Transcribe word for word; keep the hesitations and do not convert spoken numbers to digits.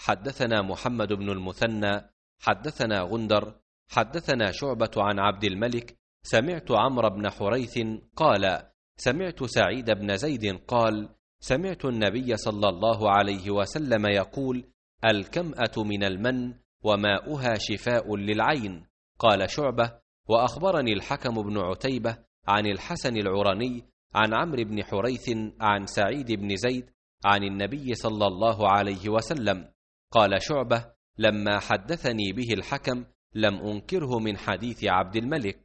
حدثنا محمد بن المثنى حدثنا غندر حدثنا شعبة عن عبد الملك سمعت عمرو بن حريث قال سمعت سعيد بن زيد قال سمعت النبي صلى الله عليه وسلم يقول الكمأة من المن وماؤها شفاء للعين. قال شعبة وأخبرني الحكم بن عتيبة عن الحسن العرني عن عمرو بن حريث عن سعيد بن زيد عن النبي صلى الله عليه وسلم. قال شعبة لما حدثني به الحكم لم أنكره من حديث عبد الملك.